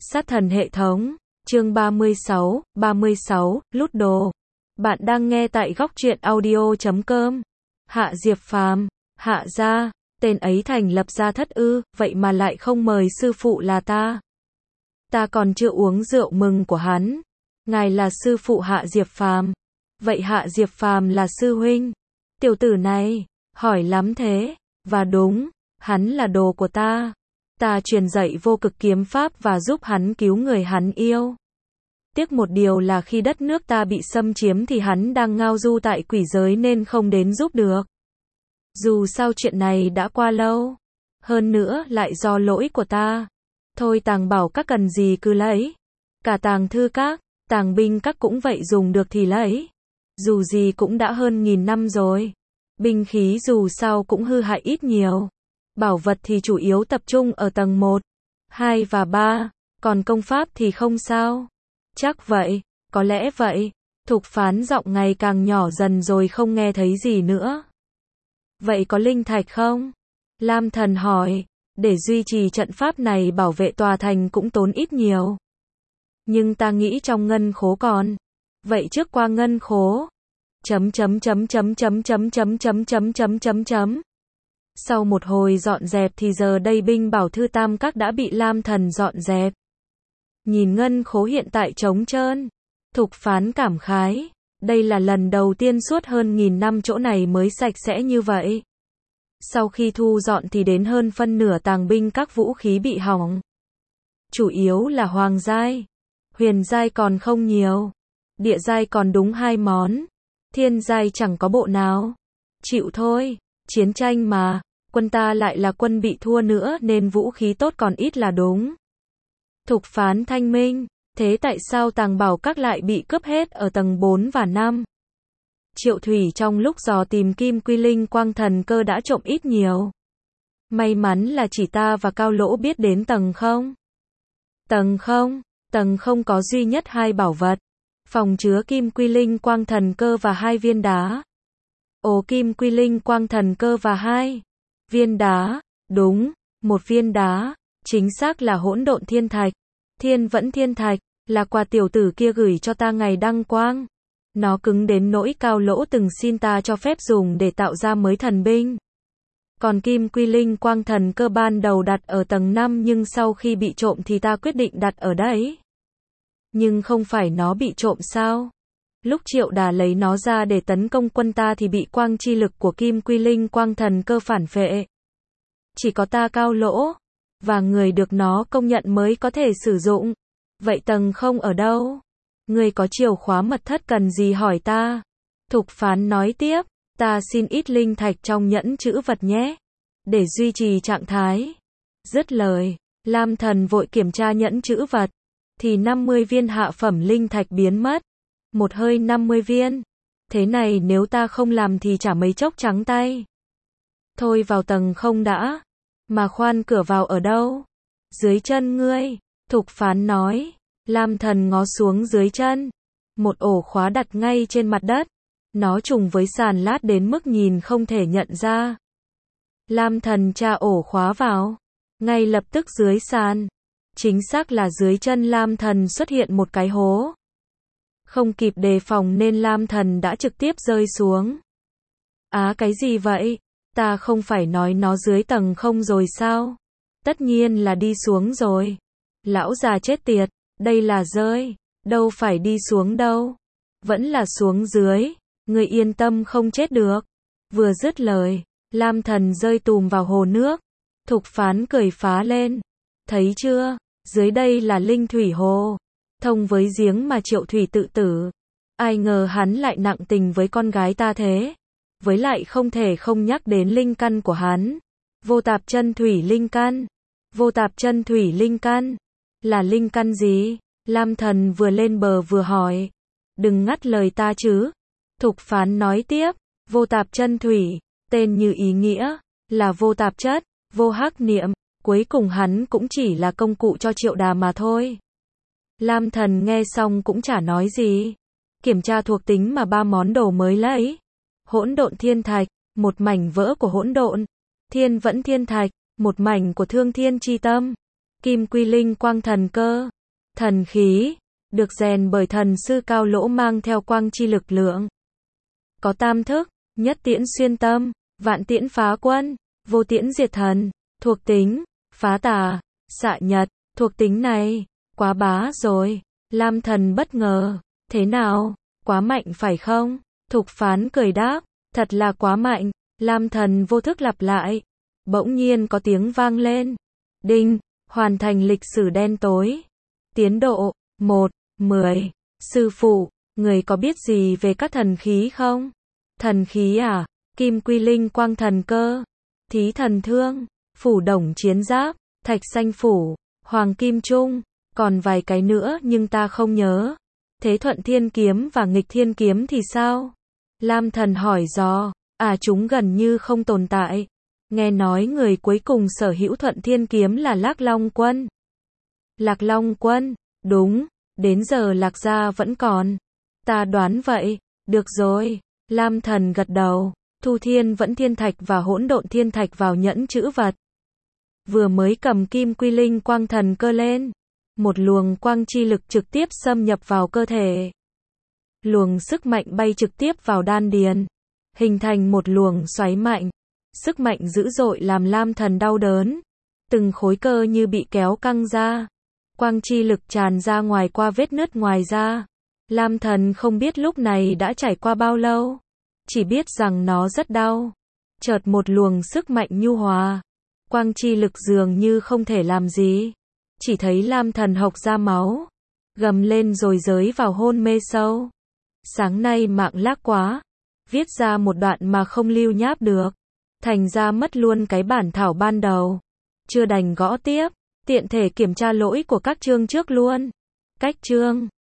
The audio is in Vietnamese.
Sát thần hệ thống, chương 36, lút đồ. Bạn đang nghe tại góc truyện audio.com. Hạ Diệp Phàm, hạ gia, tên ấy thành lập gia thất ư, vậy mà lại không mời sư phụ là ta. Ta còn chưa uống rượu mừng của hắn. Ngài là sư phụ Hạ Diệp Phàm. Vậy Hạ Diệp Phàm là sư huynh. Tiểu tử này, hỏi lắm thế. Và đúng, hắn là đồ của ta. Ta truyền dạy vô cực kiếm pháp và giúp hắn cứu người hắn yêu. Tiếc một điều là khi đất nước ta bị xâm chiếm thì hắn đang ngao du tại quỷ giới nên không đến giúp được. Dù sao chuyện này đã qua lâu. Hơn nữa lại do lỗi của ta. Thôi tàng bảo các cần gì cứ lấy. Cả tàng thư các, tàng binh các cũng vậy, dùng được thì lấy. Dù gì cũng đã hơn 1000 năm rồi. Binh khí dù sao cũng hư hại ít nhiều. Bảo vật thì chủ yếu tập trung ở tầng 1, 2 và 3, còn công pháp thì không sao. Chắc vậy, có lẽ vậy. Thục Phán giọng ngày càng nhỏ dần rồi không nghe thấy gì nữa. Vậy có linh thạch không? Lam Thần hỏi, để duy trì trận pháp này bảo vệ tòa thành cũng tốn ít nhiều. Nhưng ta nghĩ trong ngân khố còn. Vậy trước qua ngân khố. Sau một hồi dọn dẹp thì giờ đây binh bảo thư tam các đã bị Lam Thần dọn dẹp. Nhìn ngân khố hiện tại trống trơn, Thục Phán cảm khái, đây là lần đầu tiên suốt hơn 1000 năm chỗ này mới sạch sẽ như vậy. Sau khi thu dọn thì đến hơn phân nửa tàng binh các vũ khí bị hỏng. Chủ yếu là hoàng giai, huyền giai còn không nhiều, địa giai còn đúng 2 món, thiên giai chẳng có bộ nào. Chịu thôi, chiến tranh mà, quân ta lại là quân bị thua nữa nên vũ khí tốt còn ít là đúng. Thục Phán thanh minh, thế tại sao tàng bảo các lại bị cướp hết ở tầng 4 và 5? Triệu Thủy trong lúc dò tìm kim quy linh quang thần cơ đã trộm ít nhiều. May mắn là chỉ ta và Cao Lỗ biết đến tầng 0. Tầng 0 có duy nhất 2 bảo vật. Phòng chứa kim quy linh quang thần cơ và 2 viên đá. Ồ, kim quy linh quang thần cơ và 2 viên đá, đúng, 1 viên đá, chính xác là hỗn độn thiên thạch. Thiên vẫn thiên thạch, là quà tiểu tử kia gửi cho ta ngày đăng quang. Nó cứng đến nỗi Cao Lỗ từng xin ta cho phép dùng để tạo ra mới thần binh. Còn kim quy linh quang thần cơ ban đầu đặt ở tầng 5 nhưng sau khi bị trộm thì ta quyết định đặt ở đấy. Nhưng không phải nó bị trộm sao? Lúc Triệu Đà lấy nó ra để tấn công quân ta thì bị quang chi lực của kim quy linh quang thần cơ phản phệ. Chỉ có ta Cao Lỗ và người được nó công nhận mới có thể sử dụng. Vậy tầng 0 ở đâu? Người có chìa khóa mật thất cần gì hỏi ta? Thục Phán nói tiếp, ta xin ít linh thạch trong nhẫn trữ vật nhé, để duy trì trạng thái. Dứt lời, Lam Thần vội kiểm tra nhẫn trữ vật, thì 50 viên hạ phẩm linh thạch biến mất. Một hơi 50 viên. Thế này nếu ta không làm thì chả mấy chốc trắng tay. Thôi vào tầng 0 đã. Mà khoan, cửa vào ở đâu? Dưới chân ngươi, Thục Phán nói. Lam Thần ngó xuống dưới chân. Một ổ khóa đặt ngay trên mặt đất. Nó trùng với sàn lát đến mức nhìn không thể nhận ra. Lam Thần tra ổ khóa vào. Ngay lập tức dưới sàn, chính xác là dưới chân Lam Thần xuất hiện một cái hố. Không kịp đề phòng nên Lam Thần đã trực tiếp rơi xuống. Á, cái gì vậy? Ta không phải nói nó dưới tầng 0 rồi sao? Tất nhiên là đi xuống rồi. Lão già chết tiệt, đây là rơi, đâu phải đi xuống đâu. Vẫn là xuống dưới, người yên tâm không chết được. Vừa dứt lời, Lam Thần rơi tùm vào hồ nước. Thục Phán cười phá lên. Thấy chưa, dưới đây là linh thủy hồ, thông với giếng mà Triệu Thủy tự tử. Ai ngờ hắn lại nặng tình với con gái ta thế. Với lại không thể không nhắc đến linh căn của hắn. Vô tạp chân thủy linh căn. Vô tạp chân thủy linh căn. Là linh căn gì? Lam Thần vừa lên bờ vừa hỏi. Đừng ngắt lời ta chứ. Thục Phán nói tiếp. Vô tạp chân thủy, tên như ý nghĩa, là vô tạp chất, vô hắc niệm. Cuối cùng hắn cũng chỉ là công cụ cho Triệu Đà mà thôi. Lam Thần nghe xong cũng chả nói gì. Kiểm tra thuộc tính mà 3 món đồ mới lấy. Hỗn độn thiên thạch, một mảnh vỡ của hỗn độn. Thiên vẫn thiên thạch, một mảnh của thương thiên chi tâm. Kim quy linh quang thần cơ, Thần khí, được rèn bởi thần sư Cao Lỗ mang theo quang chi lực lượng. Có tam thức, nhất tiễn xuyên tâm, vạn tiễn phá quân, vô tiễn diệt thần, thuộc tính, phá tà, xạ nhật, thuộc tính này, quá bá rồi. Lam Thần bất ngờ, thế nào, quá mạnh phải không? Thục Phán cười đáp, thật là quá mạnh. Lam Thần vô thức lặp lại, bỗng nhiên có tiếng vang lên. Đinh, hoàn thành lịch sử đen tối. Tiến độ, 1/10. Sư phụ, người có biết gì về các thần khí không? Thần khí à? Kim Quy Linh Quang Thần Cơ, Thí Thần Thương, Phủ Đồng Chiến Giáp, Thạch Xanh Phủ, Hoàng Kim Trung, còn vài cái nữa nhưng ta không nhớ. Thế Thuận Thiên Kiếm và Nghịch Thiên Kiếm thì sao? Lam Thần hỏi dò, chúng gần như không tồn tại. Nghe nói người cuối cùng sở hữu Thuận Thiên Kiếm là Lạc Long Quân. Lạc Long Quân, đúng, đến giờ Lạc gia vẫn còn. Ta đoán vậy, được rồi. Lam Thần gật đầu, thu Thiên Vẫn Thiên Thạch và Hỗn Độn Thiên Thạch vào nhẫn trữ vật. Vừa mới cầm Kim Quy Linh Quang Thần Cơ lên, một luồng quang chi lực trực tiếp xâm nhập vào cơ thể. Luồng sức mạnh bay trực tiếp vào đan điền, hình thành một luồng xoáy mạnh. Sức mạnh dữ dội làm Lam Thần đau đớn, từng khối cơ như bị kéo căng ra. Quang chi lực tràn ra ngoài qua vết nứt ngoài da. Lam Thần không biết lúc này đã trải qua bao lâu, chỉ biết rằng nó rất đau. Chợt một luồng sức mạnh nhu hòa, quang chi lực dường như không thể làm gì. Chỉ thấy Lam Thần hộc ra máu, gầm lên rồi rơi vào hôn mê sâu. Sáng nay mạng lác quá, viết ra một đoạn mà không lưu nháp được, thành ra mất luôn cái bản thảo ban đầu. Chưa đành gõ tiếp, tiện thể kiểm tra lỗi của các chương trước luôn. Cách chương